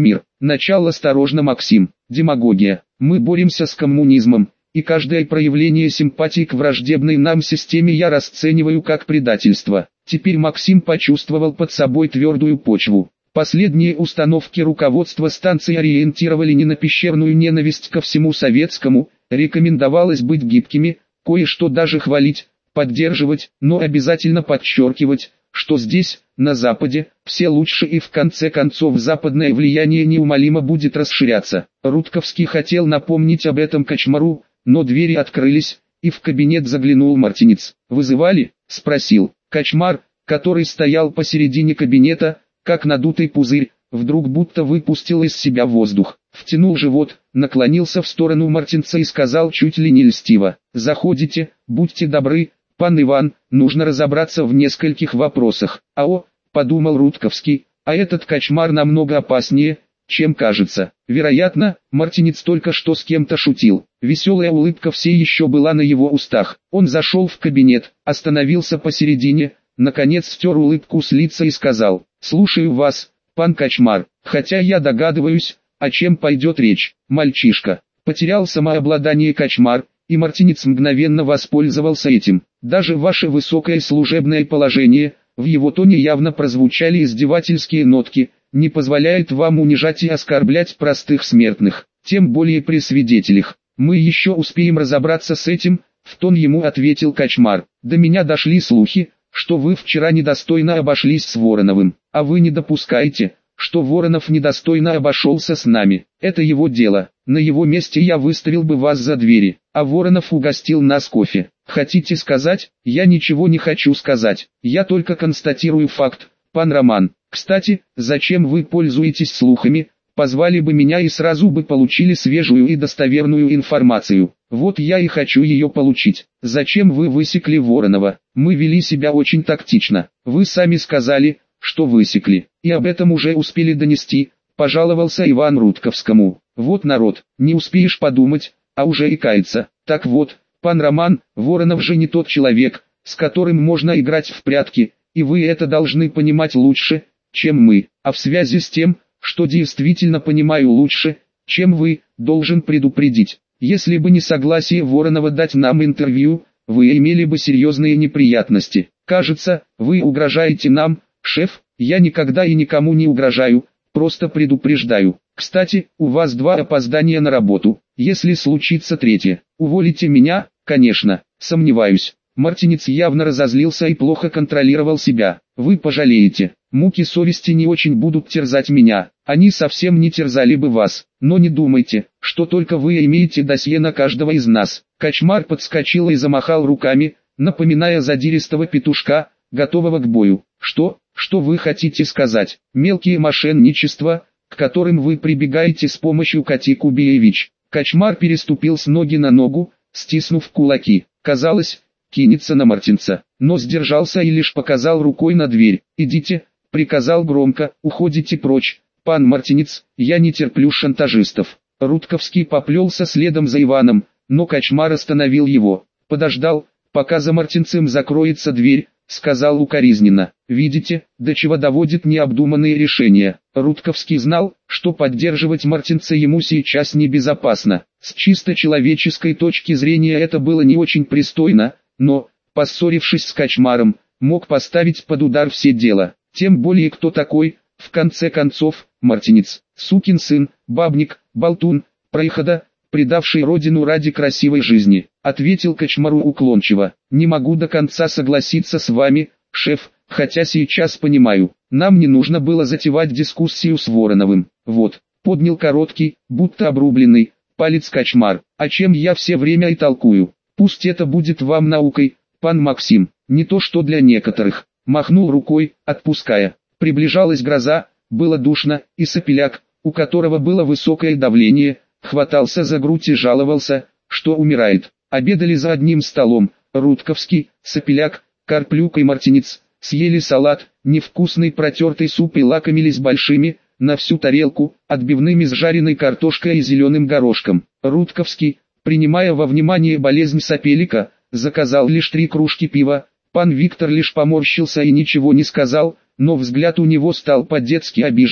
начал осторожно Максим. Демагогия. Мы боремся с коммунизмом, и каждое проявление симпатии к враждебной нам системе я расцениваю как предательство. Теперь Максим почувствовал под собой твердую почву. Последние установки руководства станции ориентировали не на пещерную ненависть ко всему советскому, рекомендовалось быть гибкими, кое-что даже хвалить, поддерживать, но обязательно подчеркивать, что здесь, на Западе, все лучше и в конце концов западное влияние неумолимо будет расширяться. Рудковский хотел напомнить об этом Кочмару, но двери открылись, и в кабинет заглянул Мартинец. «Вызывали?» – спросил. Кочмар, который стоял посередине кабинета, как надутый пузырь, вдруг будто выпустил из себя воздух, втянул живот, наклонился в сторону Мартинца и сказал чуть ли не льстиво: «Заходите, будьте добры, пан Иван, нужно разобраться в нескольких вопросах». «Ао», — подумал Рудковский, — «а этот Кочмар намного опаснее, чем кажется». Вероятно, Мартинец только что с кем-то шутил. Веселая улыбка все еще была на его устах. Он зашел в кабинет, остановился посередине, наконец стер улыбку с лица и сказал: «Слушаю вас, пан Кочмар, хотя я догадываюсь, о чем пойдет речь». «Мальчишка». Потерял самообладание Кочмар, и Мартинец мгновенно воспользовался этим. Даже ваше высокое служебное положение, в его тоне явно прозвучали издевательские нотки, не позволяет вам унижать и оскорблять простых смертных, тем более при свидетелях. Мы еще успеем разобраться с этим, в тон ему ответил Кочмар. До меня дошли слухи, что вы вчера недостойно обошлись с Вороновым, а вы не допускаете, что Воронов недостойно обошелся с нами. Это его дело, на его месте я выставил бы вас за двери, а Воронов угостил нас кофе. Хотите сказать? Я ничего не хочу сказать, я только констатирую факт, пан Роман. Кстати, зачем вы пользуетесь слухами? Позвали бы меня и сразу бы получили свежую и достоверную информацию. Вот я и хочу ее получить. Зачем вы высекли Воронова? Мы вели себя очень тактично. Вы сами сказали, что высекли, и об этом уже успели донести, пожаловался Иван Рудковскому. Вот народ, не успеешь подумать, а уже и кается. Так вот, пан Роман, Воронов же не тот человек, с которым можно играть в прятки, и вы это должны понимать лучше, чем мы. А в связи с тем, что действительно понимаю лучше, чем вы, должен предупредить. Если бы не согласие Воронова дать нам интервью, вы имели бы серьезные неприятности. Кажется, вы угрожаете нам, шеф. Я никогда и никому не угрожаю, просто предупреждаю. Кстати, у вас два опоздания на работу. Если случится третье, уволите меня, конечно, сомневаюсь. Мартинец явно разозлился и плохо контролировал себя. Вы пожалеете. Муки совести не очень будут терзать меня. Они совсем не терзали бы вас. Но не думайте, что только вы имеете досье на каждого из нас. Кочмар подскочил и замахал руками, напоминая задиристого петушка, готового к бою. Что? Что вы хотите сказать? Мелкие мошенничества, к которым вы прибегаете с помощью Кати Кубиевич. Кочмар переступил с ноги на ногу, стиснув кулаки. Казалось, кинется на Мартинца, но сдержался и лишь показал рукой на дверь. «Идите», — приказал громко, — «уходите прочь, пан Мартинец, я не терплю шантажистов». Рудковский поплелся следом за Иваном, но Кочмар остановил его. Подождал, пока за Мартинцем закроется дверь, сказал укоризненно: «Видите, до чего доводит необдуманные решения». Рудковский знал, что поддерживать Мартинца ему сейчас небезопасно. С чисто человеческой точки зрения это было не очень пристойно, но, поссорившись с Кочмаром, мог поставить под удар все дело. Тем более кто такой, в конце концов, Мартинец? Сукин сын, бабник, болтун, прохода, предавший родину ради красивой жизни. Ответил Кочмару уклончиво: «Не могу до конца согласиться с вами, шеф, хотя сейчас понимаю, нам не нужно было затевать дискуссию с Вороновым». Вот, поднял короткий, будто обрубленный, палец Кочмар. «О чем я все время и толкую. Пусть это будет вам наукой, пан Максим, не то что для некоторых». Махнул рукой, отпуская. Приближалась гроза, было душно, и Сопеляк, у которого было высокое давление, хватался за грудь и жаловался, что умирает. Обедали за одним столом. Рудковский, Сопеляк, Карплюк и Мартинец съели салат, невкусный протертый суп и лакомились большими, на всю тарелку, отбивными с жареной картошкой и зеленым горошком. Рудковский, принимая во внимание болезнь Сопелика, заказал лишь три кружки пива. Пан Виктор лишь поморщился и ничего не сказал, но взгляд у него стал по-детски обиженный.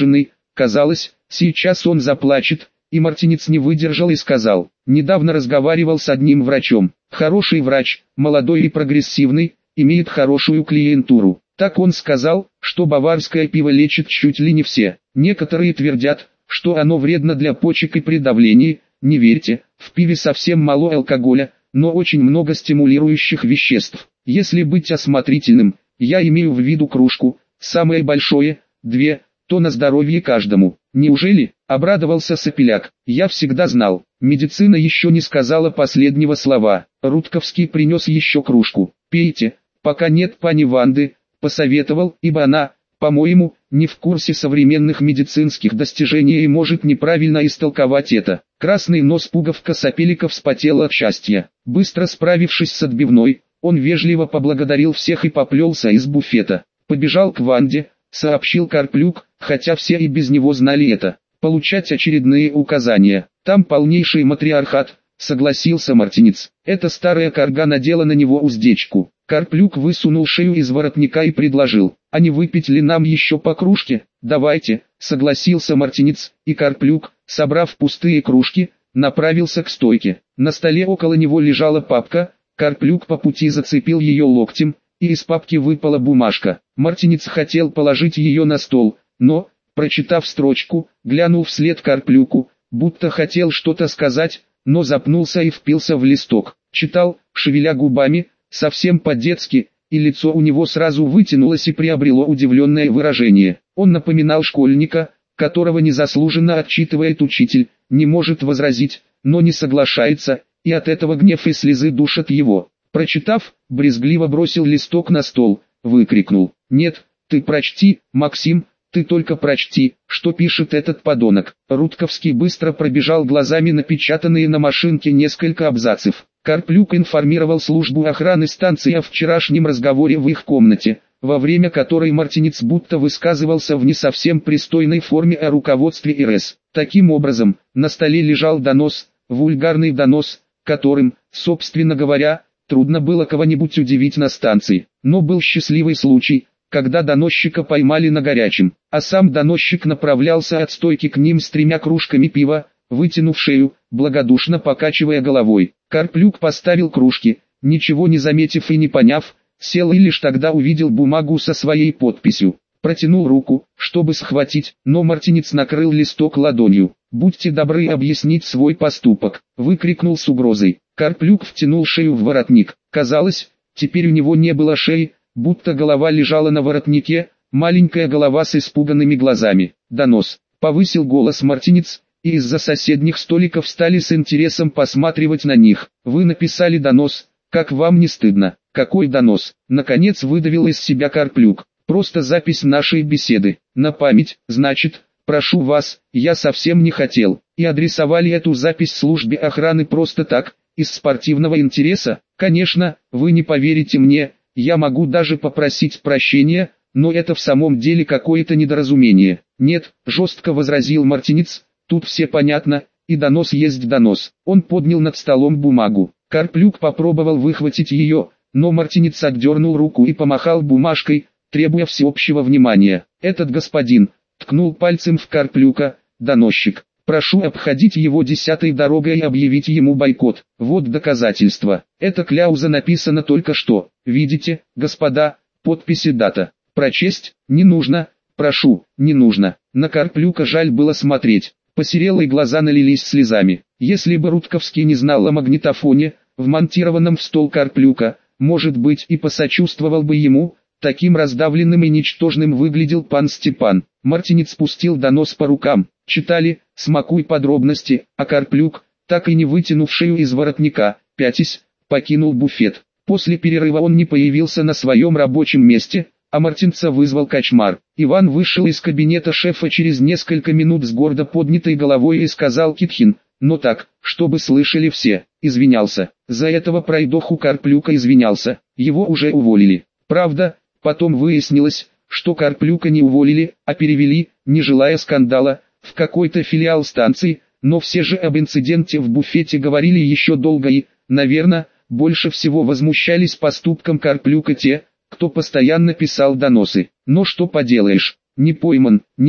Казалось, сейчас он заплачет, и Мартинец не выдержал и сказал: «Недавно разговаривал с одним врачом. Хороший врач, молодой и прогрессивный, имеет хорошую клиентуру. Так он сказал, что баварское пиво лечит чуть ли не все. Некоторые твердят, что оно вредно для почек и при давлении. Не верьте, в пиве совсем мало алкоголя, но очень много стимулирующих веществ. Если быть осмотрительным, я имею в виду кружку, самое большое, две, то на здоровье каждому». «Неужели?» — обрадовался Сопеляк. «Я всегда знал». Медицина еще не сказала последнего слова. Рудковский принес еще кружку. «Пейте, пока нет пани Ванды», — посоветовал, ибо она, по-моему, не в курсе современных медицинских достижений и может неправильно истолковать это. Красный нос пуговка Сопелика вспотел от счастья. Быстро справившись с отбивной, он вежливо поблагодарил всех и поплелся из буфета. Побежал к Ванде, сообщил Карплюк, хотя все и без него знали это. Получать очередные указания. Там полнейший матриархат, согласился Мартинец. Эта старая карга надела на него уздечку. Карплюк высунул шею из воротника и предложил: «А не выпить ли нам еще по кружке?» «Давайте», согласился Мартинец, и Карплюк, собрав пустые кружки, направился к стойке. На столе около него лежала папка. Карплюк по пути зацепил ее локтем, и из папки выпала бумажка. Мартинец хотел положить ее на стол, но, прочитав строчку, глянул вслед Карплюку, будто хотел что-то сказать, но запнулся и впился в листок. Читал, шевеля губами, совсем по-детски, и лицо у него сразу вытянулось и приобрело удивленное выражение. Он напоминал школьника, которого незаслуженно отчитывает учитель, не может возразить, но не соглашается, и от этого гнев и слезы душат его. Прочитав, брезгливо бросил листок на стол, выкрикнул: «Нет, ты прочти, Максим, ты только прочти, что пишет этот подонок». Рудковский быстро пробежал глазами напечатанные на машинке несколько абзацев. Карплюк информировал службу охраны станции о вчерашнем разговоре в их комнате, во время которой Мартинец будто высказывался в не совсем пристойной форме о руководстве РС. Таким образом, на столе лежал донос, вульгарный донос, которым, собственно говоря, трудно было кого-нибудь удивить на станции. Но был счастливый случай, когда доносчика поймали на горячем, а сам доносчик направлялся от стойки к ним с тремя кружками пива, вытянув шею, благодушно покачивая головой. Карплюк поставил кружки, ничего не заметив и не поняв, сел и лишь тогда увидел бумагу со своей подписью. Протянул руку, чтобы схватить, но Мартинец накрыл листок ладонью. «Будьте добры объяснить свой поступок», — выкрикнул с угрозой. Карплюк втянул шею в воротник. Казалось, теперь у него не было шеи, будто голова лежала на воротнике, маленькая голова с испуганными глазами. «Донос», — повысил голос Мартинец, и из-за соседних столиков стали с интересом посматривать на них. «Вы написали донос, как вам не стыдно?» «Какой донос?» — наконец выдавил из себя Карплюк. «Просто запись нашей беседы. На память, значит, прошу вас, я совсем не хотел». «И адресовали эту запись службе охраны просто так, из спортивного интереса?» «Конечно, вы не поверите мне, я могу даже попросить прощения, но это в самом деле какое-то недоразумение». «Нет», — жестко возразил Мартинец, — «тут все понятно, и донос есть донос». Он поднял над столом бумагу. Карплюк попробовал выхватить ее, но Мартинец отдернул руку и помахал бумажкой, требуя всеобщего внимания. «Этот господин», — ткнул пальцем в Карплюка, — «доносчик. Прошу обходить его десятой дорогой и объявить ему бойкот. Вот доказательства. Эта кляуза написана только что. Видите, господа, подписи, дата. Прочесть не нужно, прошу, не нужно». На Карплюка жаль было смотреть. Посерелые глаза налились слезами. Если бы Рудковский не знал о магнитофоне, вмонтированном в стол Карплюка, может быть, и посочувствовал бы ему. Таким раздавленным и ничтожным выглядел пан Степан. Мартинец спустил донос по рукам. Читали, смакуй подробности, а Карплюк, так и не вытянув шею из воротника, пятясь, покинул буфет. После перерыва он не появился на своем рабочем месте, а Мартинца вызвал Качмар. Иван вышел из кабинета шефа через несколько минут с гордо поднятой головой и сказал Китхин: «Но так, чтобы слышали все». Извинялся. За этого пройдоху Карплюка извинялся. Его уже уволили. Правда, потом выяснилось, что Карплюка не уволили, а перевели, не желая скандала, в какой-то филиал станции, но все же об инциденте в буфете говорили еще долго и, наверное, больше всего возмущались поступком Карплюка те, кто постоянно писал доносы. Но что поделаешь, не пойман, не вор.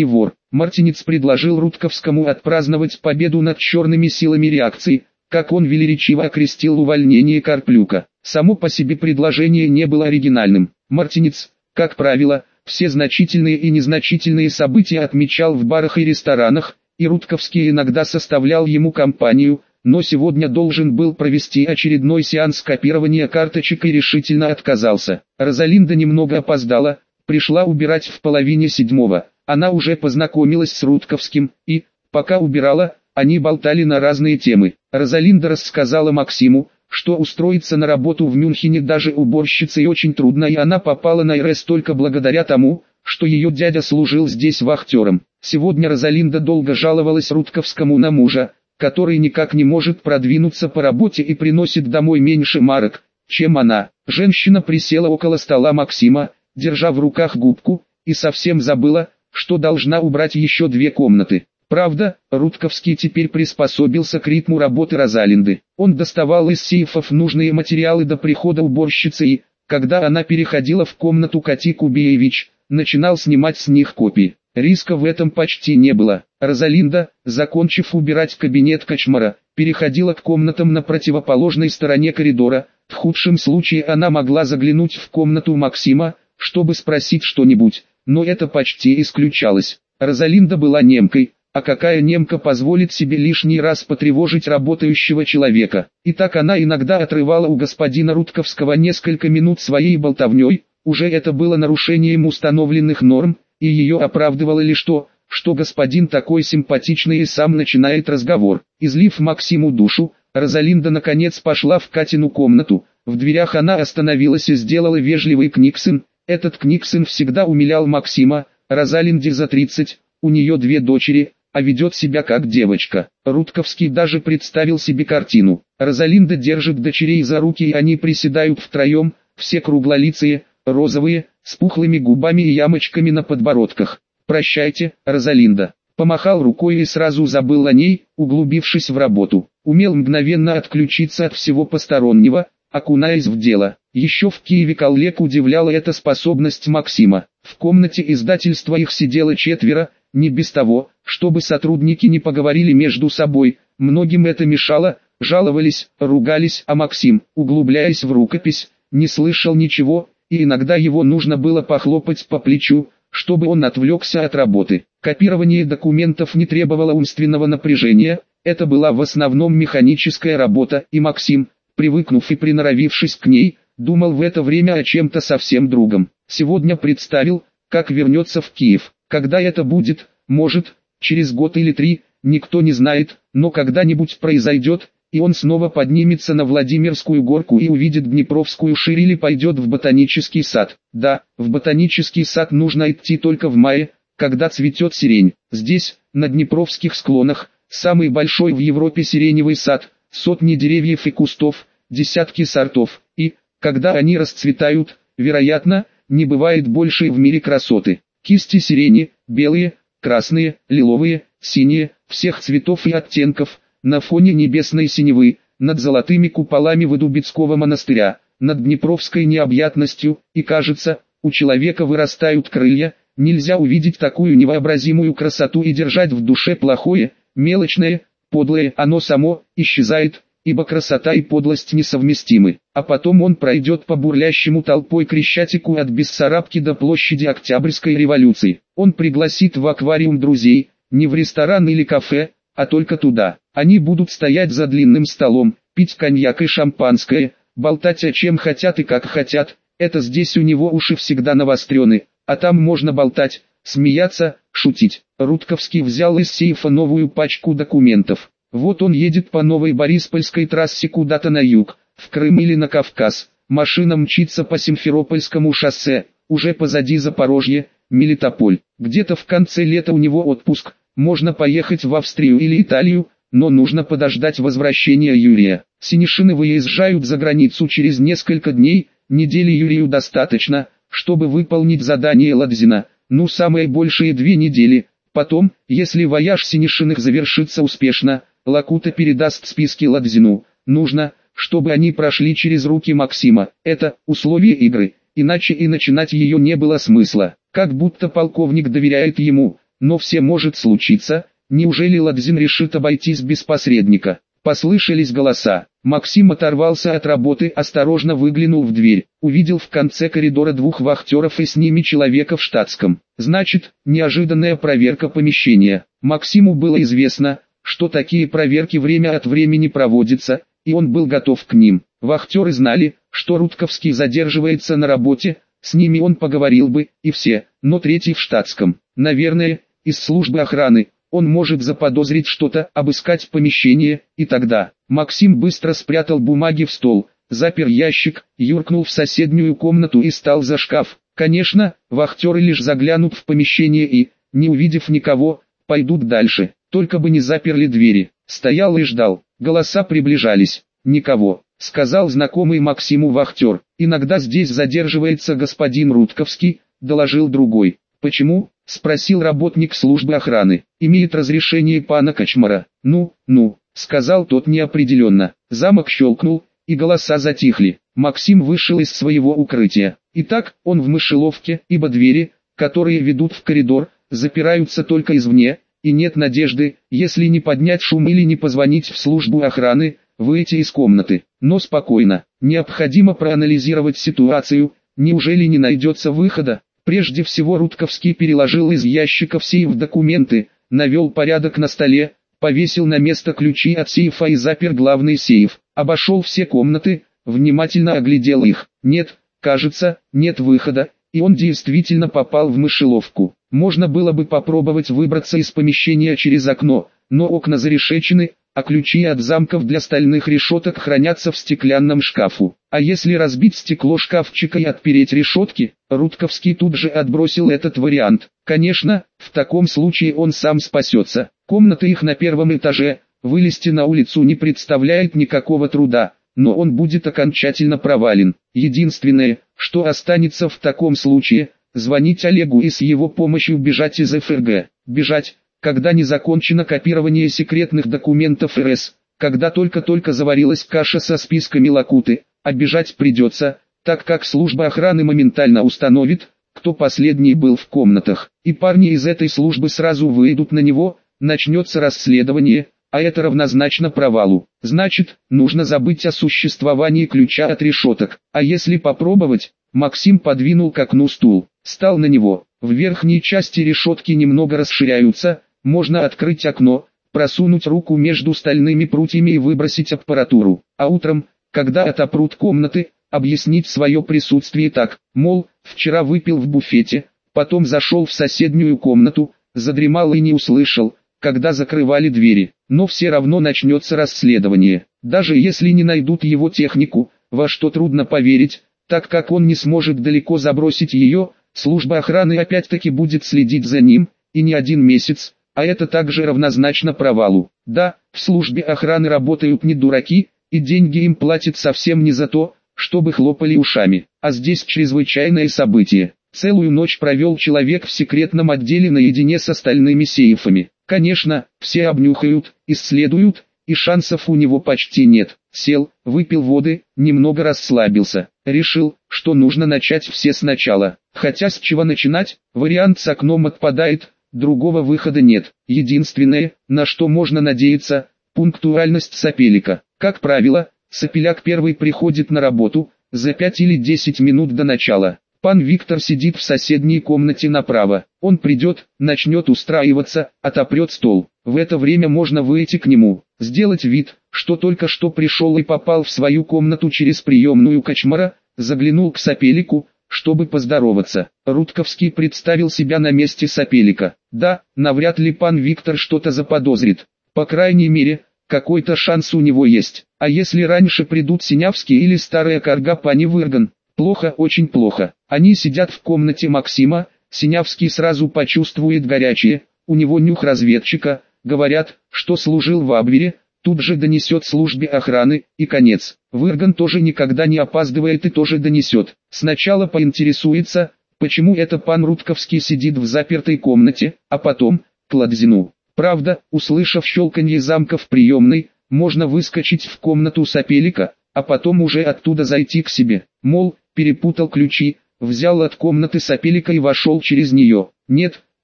Мартинец предложил Рудковскому отпраздновать победу над черными силами реакции, как он велеречиво окрестил увольнение Карплюка. Само по себе предложение не было оригинальным. Мартинец, как правило, все значительные и незначительные события отмечал в барах и ресторанах, и Рудковский иногда составлял ему компанию, но сегодня должен был провести очередной сеанс копирования карточек и решительно отказался. Розалинда немного опоздала, пришла убирать в половине седьмого. Она уже познакомилась с Рудковским, и, пока убирала, они болтали на разные темы. Розалинда рассказала Максиму, что устроиться на работу в Мюнхене даже уборщицей очень трудно, и она попала на эр эс только благодаря тому, что ее дядя служил здесь вахтером. Сегодня Розалинда долго жаловалась Рудковскому на мужа, который никак не может продвинуться по работе и приносит домой меньше марок, чем она. Женщина присела около стола Максима, держа в руках губку, и совсем забыла, что должна убрать еще две комнаты. Правда, Рудковский теперь приспособился к ритму работы Розалинды. Он доставал из сейфов нужные материалы до прихода уборщицы и, когда она переходила в комнату Кати Кубиевич, начинал снимать с них копии. Риска в этом почти не было. Розалинда, закончив убирать кабинет Кочмара, переходила к комнатам на противоположной стороне коридора. В худшем случае она могла заглянуть в комнату Максима, чтобы спросить что-нибудь, но это почти исключалось. Розалинда была немкой, а какая немка позволит себе лишний раз потревожить работающего человека? И так она иногда отрывала у господина Рудковского несколько минут своей болтовней, уже это было нарушением установленных норм, и ее оправдывало лишь то, что господин такой симпатичный и сам начинает разговор. Излив Максиму душу, Розалинда наконец пошла в Катину комнату. В дверях она остановилась и сделала вежливый книксон. Этот книксон всегда умилял Максима. Розалинде за тридцать, у нее две дочери, а ведет себя как девочка. Рудковский даже представил себе картину. Розалинда держит дочерей за руки, и они приседают втроем, все круглолицые, розовые, с пухлыми губами и ямочками на подбородках. «Прощайте, Розалинда». Помахал рукой и сразу забыл о ней, углубившись в работу. Умел мгновенно отключиться от всего постороннего, окунаясь в дело. Еще в Киеве коллег удивляла эта способность Максима. В комнате издательства их сидело четверо, не без того, чтобы сотрудники не поговорили между собой. Многим это мешало, жаловались, ругались, а Максим, углубляясь в рукопись, не слышал ничего, и иногда его нужно было похлопать по плечу, чтобы он отвлекся от работы. Копирование документов не требовало умственного напряжения, это была в основном механическая работа, и Максим, привыкнув и приноровившись к ней, думал в это время о чем-то совсем другом. Сегодня представил, как вернется в Киев. Когда это будет, может, через год или три, никто не знает, но когда-нибудь произойдет, и он снова поднимется на Владимирскую горку и увидит Днепровскую ширь или пойдет в ботанический сад. Да, в ботанический сад нужно идти только в мае, когда цветет сирень. Здесь, на Днепровских склонах, самый большой в Европе сиреневый сад, сотни деревьев и кустов, десятки сортов, и, когда они расцветают, вероятно, не бывает большей в мире красоты. Кисти сирени, белые, красные, лиловые, синие, всех цветов и оттенков, на фоне небесной синевы, над золотыми куполами Выдубицкого монастыря, над Днепровской необъятностью, и кажется, у человека вырастают крылья, нельзя увидеть такую невообразимую красоту и держать в душе плохое, мелочное, подлое, оно само исчезает, ибо красота и подлость несовместимы. А потом он пройдет по бурлящему толпой Крещатику от Бессарабки до площади Октябрьской революции. Он пригласит в аквариум друзей, не в ресторан или кафе, а только туда. Они будут стоять за длинным столом, пить коньяк и шампанское, болтать о чем хотят и как хотят. Это здесь у него уши всегда навострены, а там можно болтать, смеяться, шутить. Рудковский взял из сейфа новую пачку документов. Вот он едет по новой Бориспольской трассе куда-то на юг, в Крым или на Кавказ. Машина мчится по Симферопольскому шоссе, уже позади Запорожье, Мелитополь. Где-то в конце лета у него отпуск, можно поехать в Австрию или Италию, но нужно подождать возвращения Юрия. Синишины выезжают за границу через несколько дней, недели Юрию достаточно, чтобы выполнить задание Ладзина, ну самые большие две недели. Потом, если вояж Синишиных завершится успешно, Лакута передаст списки Ладзину. Нужно, чтобы они прошли через руки Максима. Это условие игры, иначе и начинать ее не было смысла. Как будто полковник доверяет ему, но все может случиться, неужели Ладзин решит обойтись без посредника? Послышались голоса. Максим оторвался от работы, осторожно выглянул в дверь, увидел в конце коридора двух вахтеров и с ними человека в штатском. Значит, неожиданная проверка помещения. Максиму было известно, что такие проверки время от времени проводятся, и он был готов к ним. Вахтеры знали, что Рудковский задерживается на работе, с ними он поговорил бы, и все, но третий в штатском. Наверное, из службы охраны. Он может заподозрить что-то, обыскать помещение, и тогда Максим быстро спрятал бумаги в стол, запер ящик, юркнул в соседнюю комнату и стал за шкаф. Конечно, вахтеры лишь заглянут в помещение и, не увидев никого, пойдут дальше, только бы не заперли двери. Стоял и ждал, голоса приближались. «Никого», — сказал знакомый Максиму вахтер. «Иногда здесь задерживается господин Рудковский», — доложил другой. «Почему?» — спросил работник службы охраны. «Имеет разрешение пана Кочмара». «Ну, ну», — сказал тот неопределенно. Замок щелкнул, и голоса затихли. Максим вышел из своего укрытия. Итак, он в мышеловке, ибо двери, которые ведут в коридор, запираются только извне, и нет надежды, если не поднять шум или не позвонить в службу охраны, выйти из комнаты. Но спокойно, необходимо проанализировать ситуацию, неужели не найдется выхода? Прежде всего Рудковский переложил из ящиков сейф документы, навел порядок на столе, повесил на место ключи от сейфа и запер главный сейф. Обошел все комнаты, внимательно оглядел их. Нет, кажется, нет выхода, и он действительно попал в мышеловку. Можно было бы попробовать выбраться из помещения через окно, но окна зарешечены, а ключи от замков для стальных решеток хранятся в стеклянном шкафу. А если разбить стекло шкафчика и отпереть решетки? Рудковский тут же отбросил этот вариант. Конечно, в таком случае он сам спасется. Комната их на первом этаже, вылезти на улицу не представляет никакого труда, но он будет окончательно провален. Единственное, что останется в таком случае, звонить Олегу и с его помощью бежать из эф эр гэ. Бежать, когда не закончено копирование секретных документов эр эс, когда только-только заварилась каша со списками Лакуты, а бежать придется, так как служба охраны моментально установит, кто последний был в комнатах, и парни из этой службы сразу выйдут на него, начнется расследование, а это равнозначно провалу. Значит, нужно забыть о существовании ключа от решеток, а если попробовать? Максим подвинул к окну стул, стал на него, в верхней части решетки немного расширяются, можно открыть окно, просунуть руку между стальными прутьями и выбросить аппаратуру, а утром, когда отопрут комнаты, объяснить свое присутствие так, мол, вчера выпил в буфете, потом зашел в соседнюю комнату, задремал и не услышал, когда закрывали двери, но все равно начнется расследование, даже если не найдут его технику, во что трудно поверить, так как он не сможет далеко забросить ее, служба охраны опять-таки будет следить за ним, и не один месяц, а это также равнозначно провалу. Да, в службе охраны работают не дураки, и деньги им платят совсем не за то, чтобы хлопали ушами, а здесь чрезвычайное событие. Целую ночь провел человек в секретном отделе наедине с остальными сейфами. Конечно, все обнюхают, исследуют, и шансов у него почти нет. Сел, выпил воды, немного расслабился. Решил, что нужно начать все сначала. Хотя с чего начинать, вариант с окном отпадает, другого выхода нет. Единственное, на что можно надеяться, пунктуальность Сапелика. Как правило, Сапеляк первый приходит на работу, за пять или десять минут до начала. Пан Виктор сидит в соседней комнате направо. Он придет, начнет устраиваться, отопрет стол. В это время можно выйти к нему, сделать вид, что только что пришел и попал в свою комнату через приемную Кочмара, заглянул к Сапелику, чтобы поздороваться. Рудковский представил себя на месте Сапелика. Да, навряд ли пан Виктор что-то заподозрит. По крайней мере, какой-то шанс у него есть. А если раньше придут Синявский или старая карга пани Вырган? Плохо, очень плохо. Они сидят в комнате Максима, Синявский сразу почувствует горячее, у него нюх разведчика, говорят, что служил в Абвере, тут же донесет службе охраны, и конец. Вырган тоже никогда не опаздывает и тоже донесет. Сначала поинтересуется, почему это пан Рудковский сидит в запертой комнате, а потом, к Ладзину. Правда, услышав щелканье замка в приемной, можно выскочить в комнату Сапелика, а потом уже оттуда зайти к себе. Мол, перепутал ключи, взял от комнаты Сапелика и вошел через нее. Нет,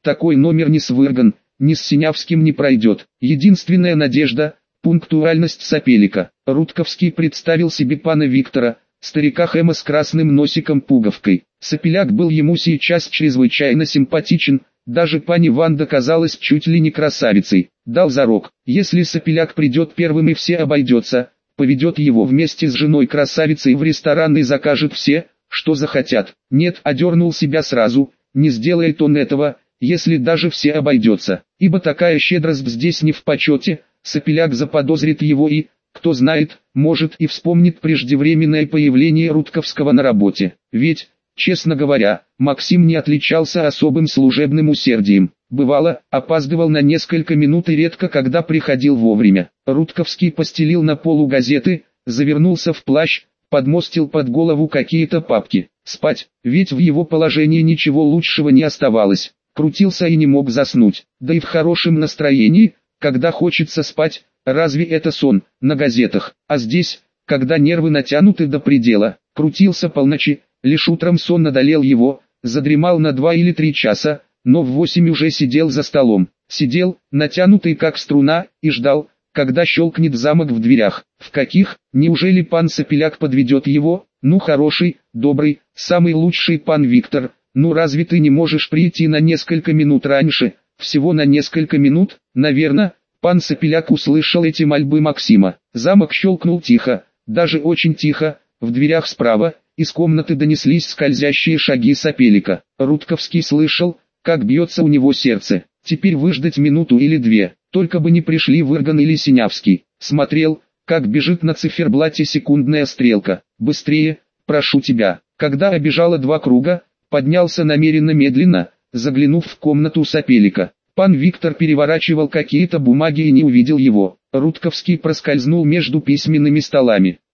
Такой номер ни с Вырган, ни с Синявским не пройдет. Единственная надежда – пунктуальность Сапелика. Рудковский представил себе пана Виктора, старика Хэма с красным носиком-пуговкой. Сапеляк был ему сейчас чрезвычайно симпатичен, даже пани Ванда казалась чуть ли не красавицей. Дал зарок, если Сапеляк придет первым и все обойдется, поведет его вместе с женой-красавицей в ресторан и закажет все, что захотят. Нет, одернул себя сразу, не сделает он этого, если даже все обойдется, ибо такая щедрость здесь не в почете. Сапеляк заподозрит его и, кто знает, может и вспомнит преждевременное появление Рудковского на работе. Ведь, честно говоря, Максим не отличался особым служебным усердием. Бывало, опаздывал на несколько минут и редко когда приходил вовремя. Рудковский постелил на полу газеты, завернулся в плащ, подмостил под голову какие-то папки. Спать, ведь в его положении ничего лучшего не оставалось. Крутился и не мог заснуть. Да и в хорошем настроении, когда хочется спать, разве это сон, на газетах? А здесь, когда нервы натянуты до предела, крутился полночи, лишь утром сон одолел его, задремал на два или три часа, но в восемь уже сидел за столом. Сидел, натянутый как струна, и ждал, когда щелкнет замок в дверях. В каких? Неужели пан Сапеляк подведет его? Ну хороший, добрый, самый лучший пан Виктор, ну разве ты не можешь прийти на несколько минут раньше? Всего на несколько минут, наверное. Пан Сапеляк услышал эти мольбы Максима. Замок щелкнул тихо, даже очень тихо. В дверях справа, из комнаты донеслись скользящие шаги Сапелика. Рудковский слышал, как бьется у него сердце. Теперь выждать минуту или две, только бы не пришли Вырган или Синявский. Смотрел, как бежит на циферблате секундная стрелка. Быстрее, прошу тебя. Когда обежала два круга, поднялся намеренно медленно, заглянув в комнату Сапелика. Пан Виктор переворачивал какие-то бумаги и не увидел его. Рудковский проскользнул между письменными столами.